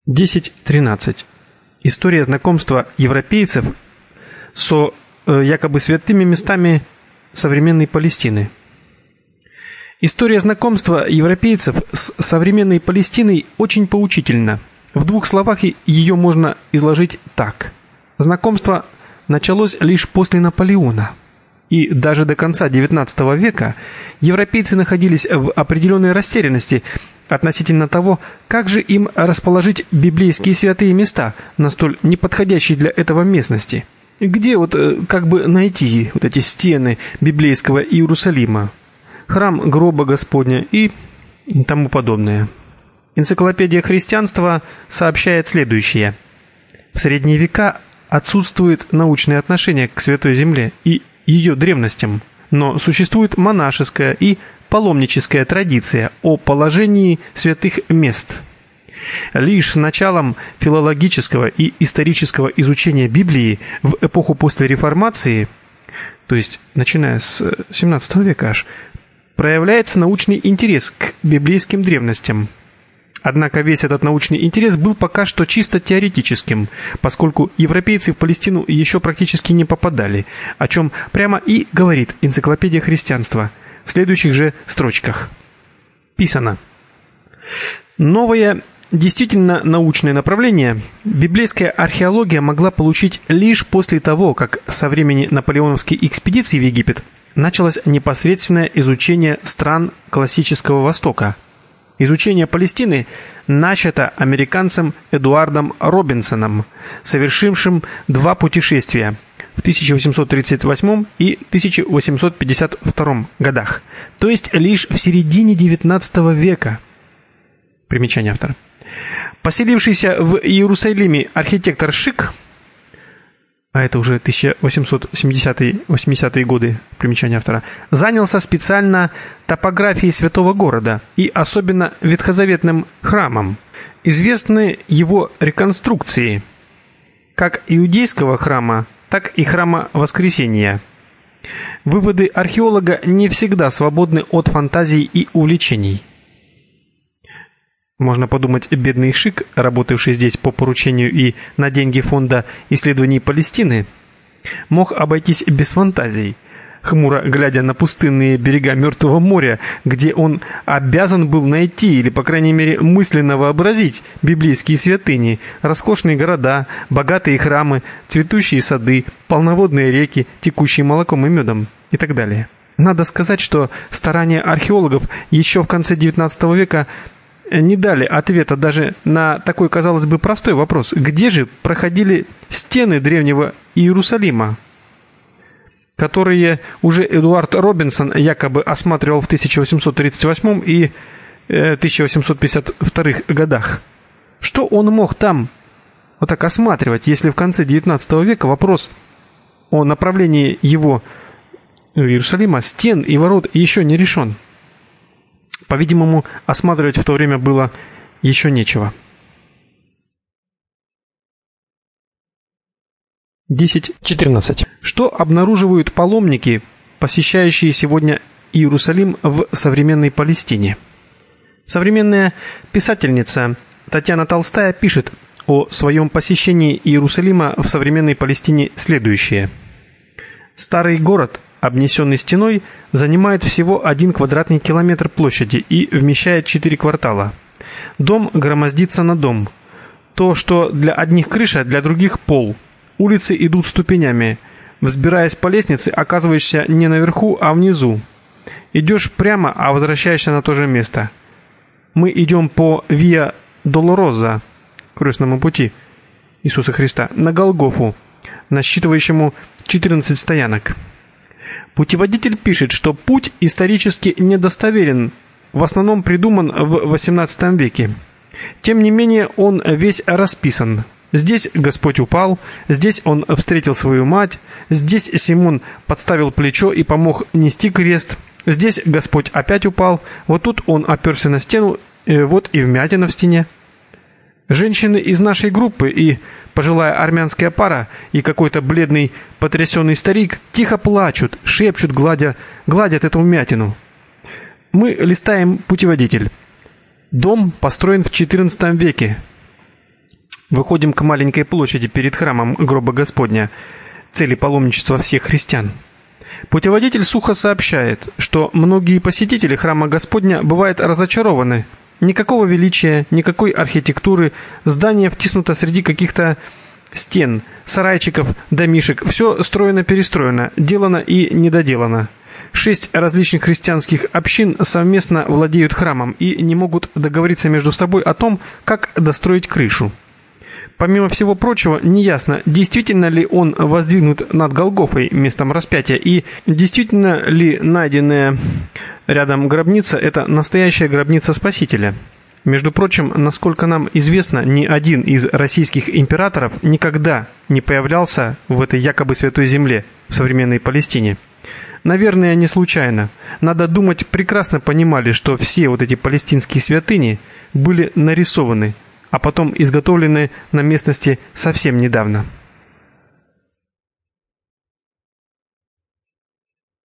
10.13. История знакомства европейцев со якобы святыми местами современной Палестины. История знакомства европейцев с современной Палестиной очень поучительна. В двух словах ее можно изложить так. Знакомство началось лишь после Наполеона. И даже до конца XIX века европейцы находились в определенной растерянности относительно того, как же им расположить библейские святые места на столь неподходящей для этого местности. Где как бы найти эти стены библейского Иерусалима, храм гроба Господня и тому подобное. Энциклопедия христианства сообщает следующее. В средние века отсутствует научное отношение к Святой Земле и ее древностям, но существует монашеская и паломническая традиция о положении святых мест. Лишь с началом филологического и исторического изучения Библии в эпоху после Реформации, то есть начиная с XVII века аж, проявляется научный интерес к библейским древностям. Однако весь этот научный интерес был пока что чисто теоретическим, поскольку европейцы в Палестину еще практически не попадали, о чем прямо и говорит энциклопедия христианства в следующих же строчках. Писано: новое, действительно научное направление библейская археология могла получить лишь после того, как со времени наполеоновской экспедиции в Египет началось непосредственное изучение стран классического Востока. Изучение Палестины начато американцем Эдуардом Робинсоном, совершившим два путешествия в 1838 и 1852 годах, то есть лишь в середине XIX века. Примечание автора. Поселившийся в Иерусалиме архитектор Шик, а это уже 1870-80-е годы, примечание автора, занялся специально топографией святого города и особенно ветхозаветным храмом. Известны его реконструкции как иудейского храма, так и храма Воскресения. Выводы археолога не всегда свободны от фантазий и увлечений. Можно подумать, бедный Шик, работавший здесь по поручению и на деньги фонда исследований Палестины, мог обойтись без фантазий, хмуро глядя на пустынные берега Мертвого моря, где он обязан был найти или, по крайней мере, мысленно вообразить библейские святыни, роскошные города, богатые храмы, цветущие сады, полноводные реки, текущие молоком и медом и так далее. Надо сказать, что старания археологов еще в конце XIX века не дали ответа даже на такой, казалось бы, простой вопрос: где же проходили стены древнего Иерусалима, которые уже Эдуард Робинсон якобы осматривал в 1838 и 1852 годах. Что он мог там так осматривать, если в конце XIX века вопрос о направлении его Иерусалима, стен и ворот еще не решен? По-видимому, осматривать в то время было еще нечего. 10.14. Что обнаруживают паломники, посещающие сегодня Иерусалим в современной Палестине? Современная писательница Татьяна Толстая пишет о своем посещении Иерусалима в современной Палестине следующее. Старый город, обнесенный стеной, занимает всего 1 квадратный километр площади и вмещает 4 квартала. Дом громоздится на дом. То, что для одних крыша, для других пол. Улицы идут ступенями. Взбираясь по лестнице, оказываешься не наверху, а внизу. Идешь прямо, а возвращаешься на то же место. Мы идем по Виа Долороза, крестному пути Иисуса Христа, на Голгофу, насчитывающему 14 стоянок. Путеводитель пишет, что путь исторически недостоверен, в основном придуман в XVIII веке. Тем не менее, он весь расписан. Здесь Господь упал, здесь он встретил свою мать, здесь Симон подставил плечо и помог нести крест, здесь Господь опять упал, вот тут он оперся на стену, вот и вмятина в стене. Женщины из нашей группы и пожилая армянская пара и какой-то бледный потрясенный старик тихо плачут, шепчут, гладят эту вмятину. Мы листаем путеводитель. Дом построен в XIV веке. Выходим к маленькой площади перед храмом гроба Господня, цели паломничества всех христиан. Путеводитель сухо сообщает, что многие посетители храма Господня бывают разочарованы. Никакого величия, никакой архитектуры, здание втиснуто среди каких-то стен, сарайчиков, домишек, все строено-перестроено, делано и недоделано. 6 различных христианских общин совместно владеют храмом и не могут договориться между собой о том, как достроить крышу. Помимо всего прочего, неясно, действительно ли он воздвигнут над Голгофой, местом распятия, и действительно ли найденная рядом гробница – это настоящая гробница Спасителя. Между прочим, насколько нам известно, ни один из российских императоров никогда не появлялся в этой якобы святой земле, в современной Палестине. Наверное, не случайно. Надо думать, прекрасно понимали, что все вот эти палестинские святыни были нарисованы, а потом изготовлены на местности совсем недавно.